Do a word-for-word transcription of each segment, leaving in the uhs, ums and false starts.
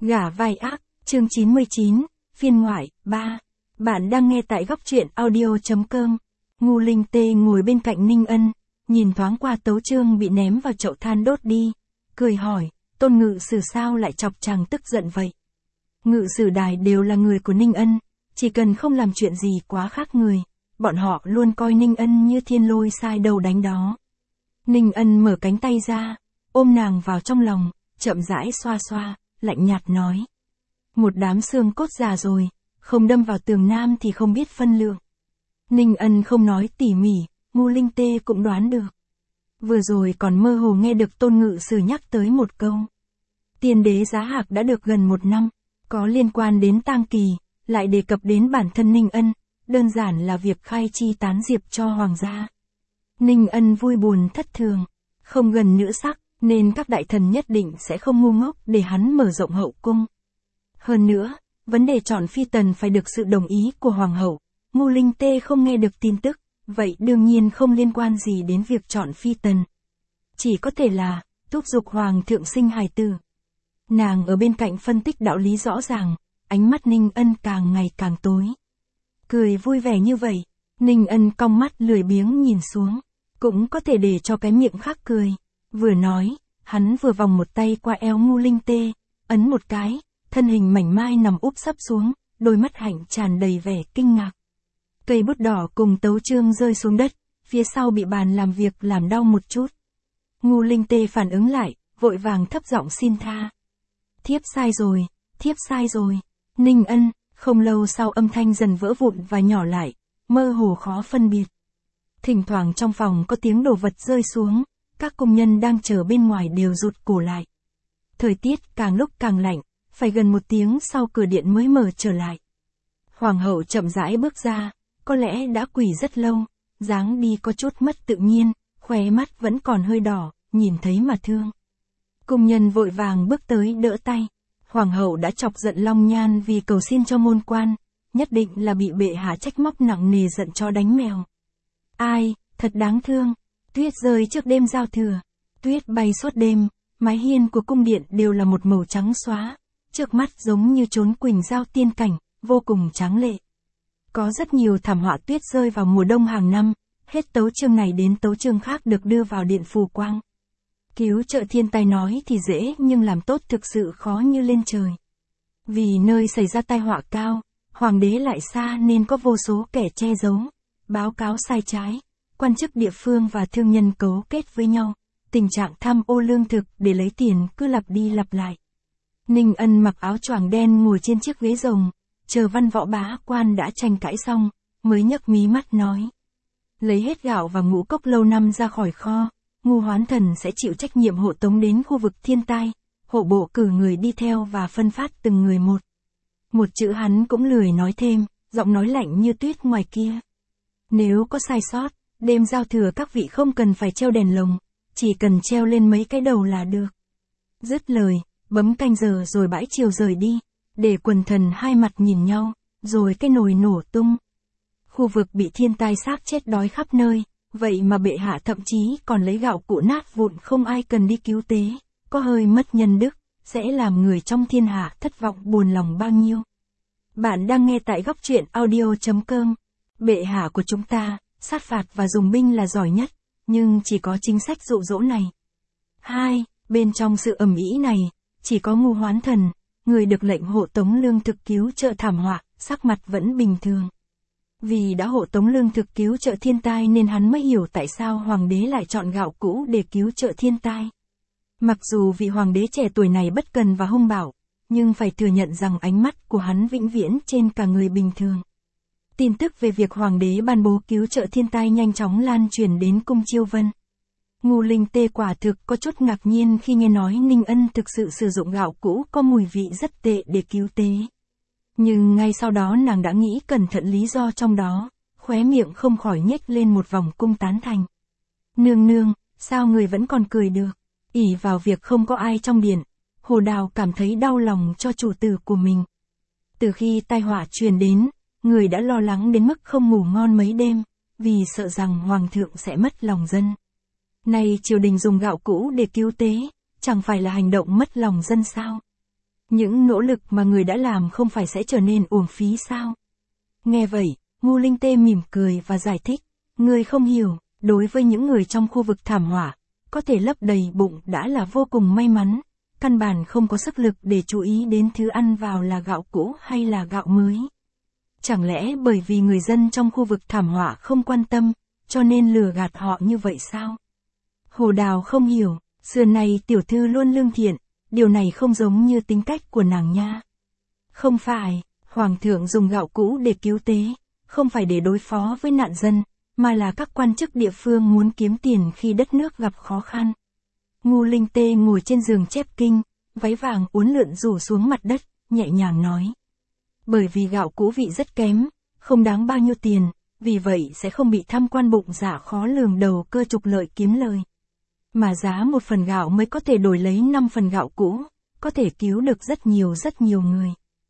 Gả vai ác, chương chín mươi chín, phiên ngoại, ba. Bạn đang nghe tại góc truyện audio.com. Ngu Linh Tê ngồi bên cạnh Ninh Ân, nhìn thoáng qua Tấu Chương bị ném vào chậu than đốt đi, cười hỏi, Tôn Ngự Sử sao lại chọc chàng tức giận vậy? Ngự Sử đài đều là người của Ninh Ân, chỉ cần không làm chuyện gì quá khác người, bọn họ luôn coi Ninh Ân như thiên lôi sai đầu đánh đó. Ninh Ân mở cánh tay ra, ôm nàng vào trong lòng, chậm rãi xoa xoa, lạnh nhạt nói. Một đám xương cốt già rồi, không đâm vào tường nam thì không biết phân lượng. Ninh Ân không nói tỉ mỉ, Ngu Linh Tê cũng đoán được. Vừa rồi còn mơ hồ nghe được Tôn Ngự Sử nhắc tới một câu. Tiên đế Giá Hạc đã được gần một năm, có liên quan đến tang kỳ, lại đề cập đến bản thân Ninh Ân, đơn giản là việc khai chi tán diệp cho hoàng gia. Ninh Ân vui buồn thất thường, không gần nữ sắc, nên các đại thần nhất định sẽ không ngu ngốc để hắn mở rộng hậu cung. Hơn nữa, vấn đề chọn phi tần phải được sự đồng ý của hoàng hậu, Ngu Linh Tê không nghe được tin tức, vậy đương nhiên không liên quan gì đến việc chọn phi tần. Chỉ có thể là, thúc giục hoàng thượng sinh hài tử. Nàng ở bên cạnh phân tích đạo lý rõ ràng, ánh mắt Ninh Ân càng ngày càng tối. Cười vui vẻ như vậy, Ninh Ân cong mắt lười biếng nhìn xuống, cũng có thể để cho cái miệng khác cười. Vừa nói, hắn vừa vòng một tay qua eo Ngu Linh Tê, ấn một cái, thân hình mảnh mai nằm úp sấp xuống, đôi mắt hạnh tràn đầy vẻ kinh ngạc. Cây bút đỏ cùng Tấu Chương rơi xuống đất, phía sau bị bàn làm việc làm đau một chút. Ngu Linh Tê phản ứng lại, vội vàng thấp giọng xin tha. Thiếp sai rồi, thiếp sai rồi. Ninh Ân, không lâu sau âm thanh dần vỡ vụn và nhỏ lại, mơ hồ khó phân biệt. Thỉnh thoảng trong phòng có tiếng đồ vật rơi xuống, các công nhân đang chờ bên ngoài đều rụt cổ lại. Thời tiết càng lúc càng lạnh, phải gần một tiếng sau cửa điện mới mở trở lại. Hoàng hậu chậm rãi bước ra, có lẽ đã quỳ rất lâu, dáng đi có chút mất tự nhiên, khóe mắt vẫn còn hơi đỏ, nhìn thấy mà thương. Cung nhân vội vàng bước tới đỡ tay. Hoàng hậu đã chọc giận Long Nhan vì cầu xin cho môn quan, nhất định là bị bệ hạ trách móc nặng nề giận cho đánh mèo. Ai, thật đáng thương. Tuyết rơi trước đêm giao thừa, tuyết bay suốt đêm, mái hiên của cung điện đều là một màu trắng xóa, trước mắt giống như chốn quỳnh giao tiên cảnh, vô cùng tráng lệ. Có rất nhiều thảm họa tuyết rơi vào mùa đông hàng năm, hết Tấu Chương này đến Tấu Chương khác được đưa vào điện phù quang. Cứu trợ thiên tai nói thì dễ nhưng làm tốt thực sự khó như lên trời. Vì nơi xảy ra tai họa cao, hoàng đế lại xa nên có vô số kẻ che giấu, báo cáo sai trái, quan chức địa phương và thương nhân cấu kết với nhau, tình trạng tham ô lương thực để lấy tiền cứ lặp đi lặp lại. Ninh Ân mặc áo choàng đen ngồi trên chiếc ghế rồng, chờ văn võ bá quan đã tranh cãi xong, mới nhấc mí mắt nói. Lấy hết gạo và ngũ cốc lâu năm ra khỏi kho, Ngu Hoán Thần sẽ chịu trách nhiệm hộ tống đến khu vực thiên tai, hộ bộ cử người đi theo và phân phát từng người một. Một chữ hắn cũng lười nói thêm, giọng nói lạnh như tuyết ngoài kia. Nếu có sai sót, đêm giao thừa các vị không cần phải treo đèn lồng, chỉ cần treo lên mấy cái đầu là được. Dứt lời, bấm canh giờ rồi bãi chiều rời đi, để quần thần hai mặt nhìn nhau, rồi cái nồi nổ tung. Khu vực bị thiên tai xác chết đói khắp nơi, vậy mà bệ hạ thậm chí còn lấy gạo củ nát vụn không ai cần đi cứu tế, có hơi mất nhân đức, sẽ làm người trong thiên hạ thất vọng buồn lòng bao nhiêu. Bạn đang nghe tại góc truyện audio.com. Bệ hạ của chúng ta, sát phạt và dùng binh là giỏi nhất, nhưng chỉ có chính sách dụ dỗ này. Hai, bên trong sự ầm ĩ này, chỉ có Ngu Hoán Thần, người được lệnh hộ tống lương thực cứu trợ thảm họa, sắc mặt vẫn bình thường. Vì đã hộ tống lương thực cứu trợ thiên tai nên hắn mới hiểu tại sao hoàng đế lại chọn gạo cũ để cứu trợ thiên tai. Mặc dù vị hoàng đế trẻ tuổi này bất cần và hung bạo, nhưng phải thừa nhận rằng ánh mắt của hắn vĩnh viễn trên cả người bình thường. Tin tức về việc hoàng đế ban bố cứu trợ thiên tai nhanh chóng lan truyền đến cung Chiêu Vân. Ngu Linh Tê quả thực có chút ngạc nhiên khi nghe nói Ninh Ân thực sự sử dụng gạo cũ có mùi vị rất tệ để cứu tế. Nhưng ngay sau đó nàng đã nghĩ cẩn thận lý do trong đó, khóe miệng không khỏi nhếch lên một vòng cung tán thành. Nương nương, sao người vẫn còn cười được? Ỷ vào việc không có ai trong điện, Hồ Đào cảm thấy đau lòng cho chủ tử của mình. Từ khi tai họa truyền đến, người đã lo lắng đến mức không ngủ ngon mấy đêm, vì sợ rằng hoàng thượng sẽ mất lòng dân. Nay triều đình dùng gạo cũ để cứu tế, chẳng phải là hành động mất lòng dân sao? Những nỗ lực mà người đã làm không phải sẽ trở nên uổng phí sao? Nghe vậy, Ngô Linh Tê mỉm cười và giải thích, người không hiểu, đối với những người trong khu vực thảm họa, có thể lấp đầy bụng đã là vô cùng may mắn, căn bản không có sức lực để chú ý đến thứ ăn vào là gạo cũ hay là gạo mới. Chẳng lẽ bởi vì người dân trong khu vực thảm họa không quan tâm, cho nên lừa gạt họ như vậy sao? Hồ Đào không hiểu, xưa này tiểu thư luôn lương thiện, điều này không giống như tính cách của nàng nha. Không phải, Hoàng thượng dùng gạo cũ để cứu tế, không phải để đối phó với nạn dân, mà là các quan chức địa phương muốn kiếm tiền khi đất nước gặp khó khăn. Ngô Linh Tê ngồi trên giường chép kinh, váy vàng uốn lượn rủ xuống mặt đất, nhẹ nhàng nói. Bởi vì gạo cũ vị rất kém, không đáng bao nhiêu tiền, vì vậy sẽ không bị tham quan bụng dạ khó lường đầu cơ trục lợi kiếm lời. Mà giá một phần gạo mới có thể đổi lấy năm phần gạo cũ, có thể cứu được rất nhiều rất nhiều người.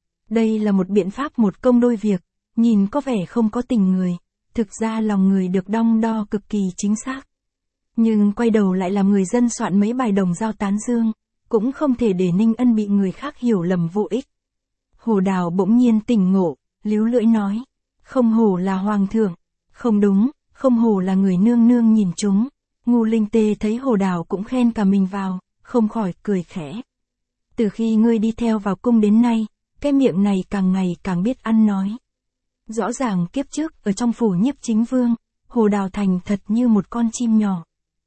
Đây là một biện pháp một công đôi việc, nhìn có vẻ không có tình người, thực ra lòng người được đong đo cực kỳ chính xác. Nhưng quay đầu lại làm người dân soạn mấy bài đồng dao tán dương, cũng không thể để Ninh Ân bị người khác hiểu lầm vô ích. Hồ Đào bỗng nhiên tỉnh ngộ, líu lưỡi nói, không hổ là hoàng thượng, không đúng, không hổ là người nương nương nhìn chúng. Ngô Linh Tê thấy Hồ Đào cũng khen cả mình vào, không khỏi cười khẽ. Từ khi ngươi đi theo vào cung đến nay, cái miệng này càng ngày càng biết ăn nói. Rõ ràng kiếp trước ở trong phủ Nhiếp Chính Vương, Hồ Đào thành thật như một con chim nhỏ.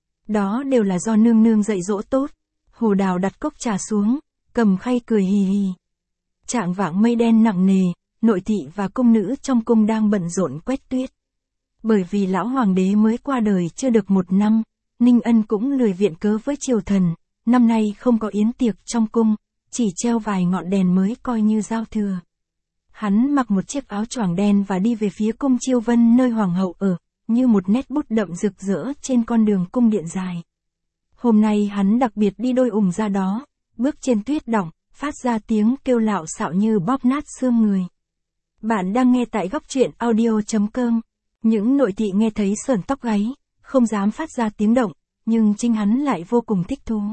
Đó đều là do nương nương dạy dỗ tốt. Hồ Đào đặt cốc trà xuống, cầm khay cười hì hì. Trạng vạng mây đen nặng nề, nội thị và cung nữ trong cung đang bận rộn quét tuyết. Bởi vì lão hoàng đế mới qua đời chưa được một năm, Ninh Ân cũng lười viện cớ với triều thần, năm nay không có yến tiệc trong cung, chỉ treo vài ngọn đèn mới coi như giao thừa. Hắn mặc một chiếc áo choàng đen và đi về phía cung Chiêu Vân nơi hoàng hậu ở, như một nét bút đậm rực rỡ trên con đường cung điện dài. Hôm nay hắn đặc biệt đi đôi ủng ra đó, bước trên tuyết đọng, phát ra tiếng kêu lạo xạo như bóp nát xương người. Bạn đang nghe tại góc truyện audio chấm com. Những nội thị nghe thấy sởn tóc gáy, không dám phát ra tiếng động, nhưng chính hắn lại vô cùng thích thú.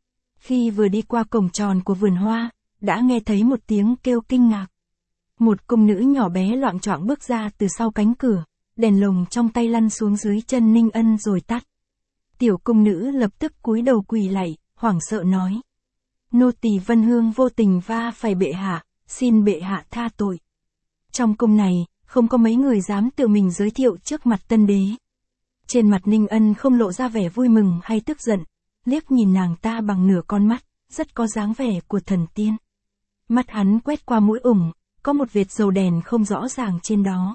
Khi vừa đi qua cổng tròn của vườn hoa, đã nghe thấy một tiếng kêu kinh ngạc. Một cung nữ nhỏ bé loạng choạng bước ra từ sau cánh cửa, đèn lồng trong tay lăn xuống dưới chân Ninh Ân rồi tắt. Tiểu cung nữ lập tức cúi đầu quỳ lạy, hoảng sợ nói. Nô tỳ Vân Hương vô tình va phải bệ hạ, xin bệ hạ tha tội. Trong cung này, không có mấy người dám tự mình giới thiệu trước mặt tân đế. Trên mặt Ninh Ân không lộ ra vẻ vui mừng hay tức giận, liếc nhìn nàng ta bằng nửa con mắt, rất có dáng vẻ của thần tiên. Mắt hắn quét qua mũi ủng, có một vệt dầu đèn không rõ ràng trên đó.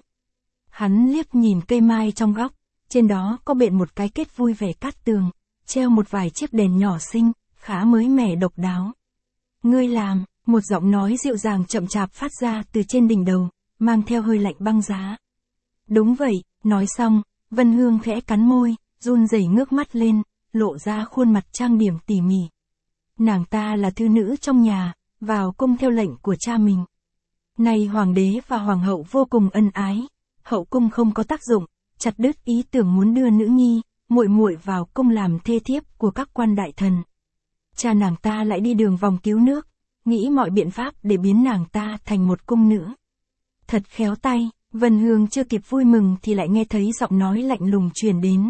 Hắn liếc nhìn cây mai trong góc, trên đó có bện một cái kết vui vẻ cát tường, treo một vài chiếc đèn nhỏ xinh, khá mới mẻ độc đáo. Ngươi làm, một giọng nói dịu dàng chậm chạp phát ra từ trên đỉnh đầu, mang theo hơi lạnh băng giá. Đúng vậy, nói xong, Vân Hương khẽ cắn môi, run rẩy ngước mắt lên, lộ ra khuôn mặt trang điểm tỉ mỉ. Nàng ta là thư nữ trong nhà, vào cung theo lệnh của cha mình. Nay hoàng đế và hoàng hậu vô cùng ân ái, hậu cung không có tác dụng, chặt đứt ý tưởng muốn đưa nữ nhi, muội muội vào cung làm thê thiếp của các quan đại thần. Cha nàng ta lại đi đường vòng cứu nước, nghĩ mọi biện pháp để biến nàng ta thành một cung nữ. Thật khéo tay, Vân Hương chưa kịp vui mừng thì lại nghe thấy giọng nói lạnh lùng truyền đến.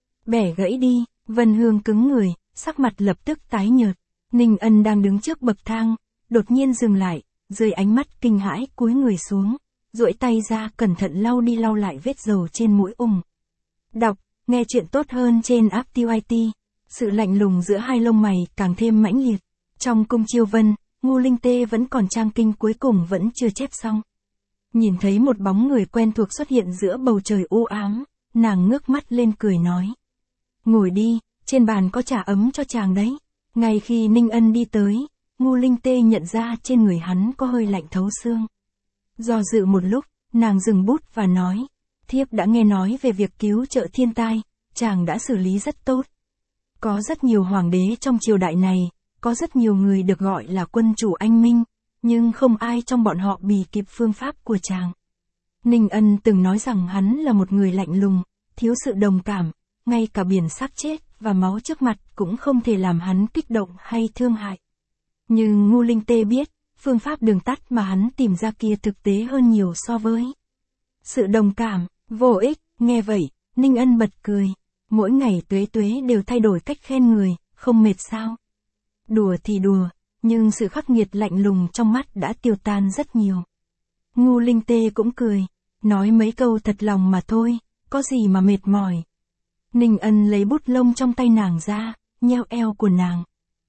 Bẻ gãy đi, Vân Hương cứng người, sắc mặt lập tức tái nhợt. Ninh Ân đang đứng trước bậc thang, đột nhiên dừng lại, dưới ánh mắt kinh hãi cúi người xuống, duỗi tay ra cẩn thận lau đi lau lại vết dầu trên mũi ủng. Đọc, nghe chuyện tốt hơn trên app tê i tê. Sự lạnh lùng giữa hai lông mày càng thêm mãnh liệt. Trong cung Chiêu Vân, Ngô Linh Tê vẫn còn trang kinh cuối cùng vẫn chưa chép xong. Nhìn thấy một bóng người quen thuộc xuất hiện giữa bầu trời u ám, nàng ngước mắt lên cười nói. Ngồi đi, trên bàn có trà ấm cho chàng đấy. Ngay khi Ninh Ân đi tới, Ngô Linh Tê nhận ra trên người hắn có hơi lạnh thấu xương. Do dự một lúc, nàng dừng bút và nói. Thiếp đã nghe nói về việc cứu trợ thiên tai, chàng đã xử lý rất tốt. Có rất nhiều hoàng đế trong triều đại này, có rất nhiều người được gọi là quân chủ anh minh, nhưng không ai trong bọn họ bì kịp phương pháp của chàng. Ninh Ân từng nói rằng hắn là một người lạnh lùng, thiếu sự đồng cảm, ngay cả biển xác chết và máu trước mặt cũng không thể làm hắn kích động hay thương hại. Nhưng Ngu Linh Tê biết, phương pháp đường tắt mà hắn tìm ra kia thực tế hơn nhiều so với sự đồng cảm, vô ích. Nghe vậy, Ninh Ân bật cười. Mỗi ngày Tuế Tuế đều thay đổi cách khen người, không mệt sao? Đùa thì đùa, nhưng sự khắc nghiệt lạnh lùng trong mắt đã tiêu tan rất nhiều. Ngu Linh Tê cũng cười, nói mấy câu thật lòng mà thôi, có gì mà mệt mỏi. Ninh Ân lấy bút lông trong tay nàng ra, nheo eo của nàng.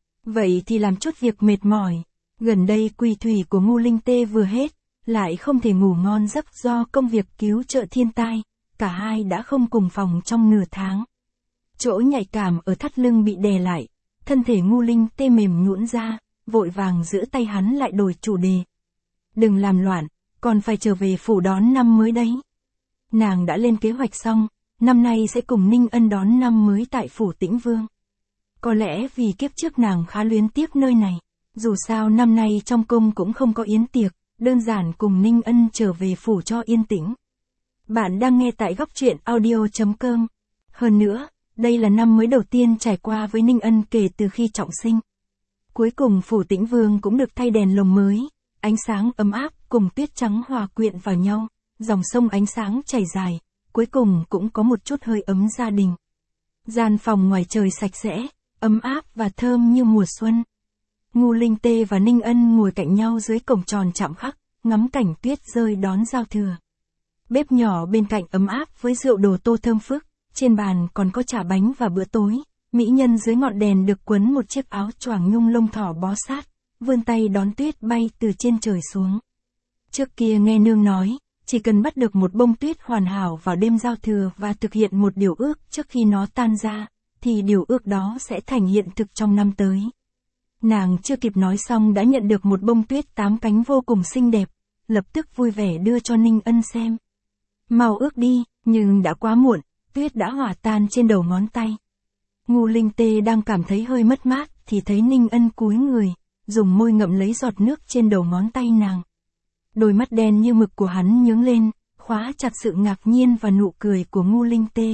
Vậy thì làm chút việc mệt mỏi. Gần đây quỳ thủy của Ngu Linh Tê vừa hết, lại không thể ngủ ngon giấc do công việc cứu trợ thiên tai, cả hai đã không cùng phòng trong nửa tháng. Chỗ nhạy cảm ở thắt lưng bị đè lại, thân thể Ngu Linh Tê mềm nhũn ra, vội vàng giữ tay hắn lại đổi chủ đề. Đừng làm loạn, còn phải trở về phủ đón năm mới đấy. Nàng đã lên kế hoạch xong, năm nay sẽ cùng Ninh Ân đón năm mới tại phủ Tĩnh Vương. Có lẽ vì kiếp trước nàng khá luyến tiếc nơi này, dù sao năm nay trong cung cũng không có yến tiệc, đơn giản cùng Ninh Ân trở về phủ cho yên tĩnh. Bạn đang nghe tại góc truyện audio chấm com. Hơn nữa, đây là năm mới đầu tiên trải qua với Ninh Ân kể từ khi trọng sinh. Cuối cùng phủ Tĩnh Vương cũng được thay đèn lồng mới, ánh sáng ấm áp cùng tuyết trắng hòa quyện vào nhau, dòng sông ánh sáng chảy dài, cuối cùng cũng có một chút hơi ấm gia đình. Gian phòng ngoài trời sạch sẽ, ấm áp và thơm như mùa xuân. Ngu Linh Tê và Ninh Ân ngồi cạnh nhau dưới cổng tròn chạm khắc, ngắm cảnh tuyết rơi đón giao thừa. Bếp nhỏ bên cạnh ấm áp với rượu đồ tô thơm phức, trên bàn còn có chả bánh và bữa tối. Mỹ nhân dưới ngọn đèn được quấn một chiếc áo choàng nhung lông thỏ bó sát, vươn tay đón tuyết bay từ trên trời xuống. Trước kia nghe nương nói, chỉ cần bắt được một bông tuyết hoàn hảo vào đêm giao thừa và thực hiện một điều ước trước khi nó tan ra, thì điều ước đó sẽ thành hiện thực trong năm tới. Nàng chưa kịp nói xong đã nhận được một bông tuyết tám cánh vô cùng xinh đẹp, lập tức vui vẻ đưa cho Ninh Ân xem. Mau ước đi, nhưng đã quá muộn, tuyết đã hòa tan trên đầu ngón tay. Ngu Linh Tê đang cảm thấy hơi mất mát thì thấy Ninh Ân cúi người, dùng môi ngậm lấy giọt nước trên đầu ngón tay nàng. Đôi mắt đen như mực của hắn nhướng lên, khóa chặt sự ngạc nhiên và nụ cười của Ngu Linh Tê.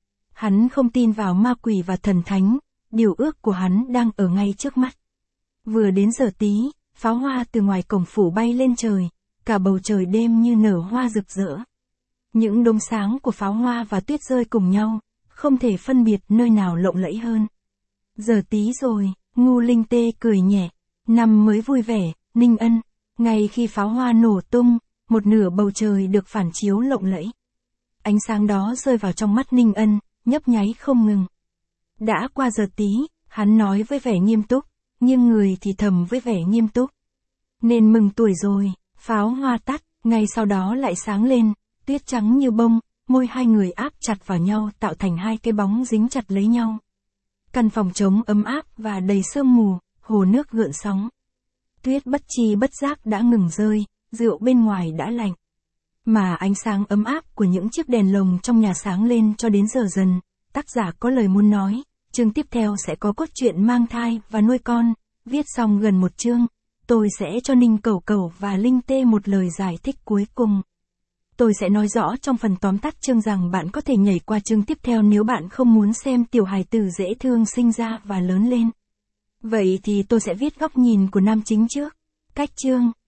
Hắn không tin vào ma quỷ và thần thánh, điều ước của hắn đang ở ngay trước mắt. Vừa đến giờ tí, pháo hoa từ ngoài cổng phủ bay lên trời, cả bầu trời đêm như nở hoa rực rỡ. Những đốm sáng của pháo hoa và tuyết rơi cùng nhau, không thể phân biệt nơi nào lộng lẫy hơn. Giờ tí rồi, Ngu Linh Tê cười nhẹ, năm mới vui vẻ, Ninh Ân. Ngay khi pháo hoa nổ tung, một nửa bầu trời được phản chiếu lộng lẫy. Ánh sáng đó rơi vào trong mắt Ninh Ân, nhấp nháy không ngừng. Đã qua giờ tí, hắn nói với vẻ nghiêm túc, nhưng người thì thầm với vẻ nghiêm túc. Nên mừng tuổi rồi, pháo hoa tắt, ngay sau đó lại sáng lên, tuyết trắng như bông, môi hai người áp chặt vào nhau tạo thành hai cái bóng dính chặt lấy nhau. Căn phòng trống ấm áp và đầy sương mù, hồ nước gợn sóng. Tuyết bất chi bất giác đã ngừng rơi, rượu bên ngoài đã lạnh. Mà ánh sáng ấm áp của những chiếc đèn lồng trong nhà sáng lên cho đến giờ dần, tác giả có lời muốn nói, chương tiếp theo sẽ có cốt truyện mang thai và nuôi con, viết xong gần một chương, tôi sẽ cho Ninh Cẩu Cẩu và Linh Tê một lời giải thích cuối cùng. Tôi sẽ nói rõ trong phần tóm tắt chương rằng bạn có thể nhảy qua chương tiếp theo nếu bạn không muốn xem tiểu hài tử dễ thương sinh ra và lớn lên. Vậy thì tôi sẽ viết góc nhìn của nam chính trước. Cách chương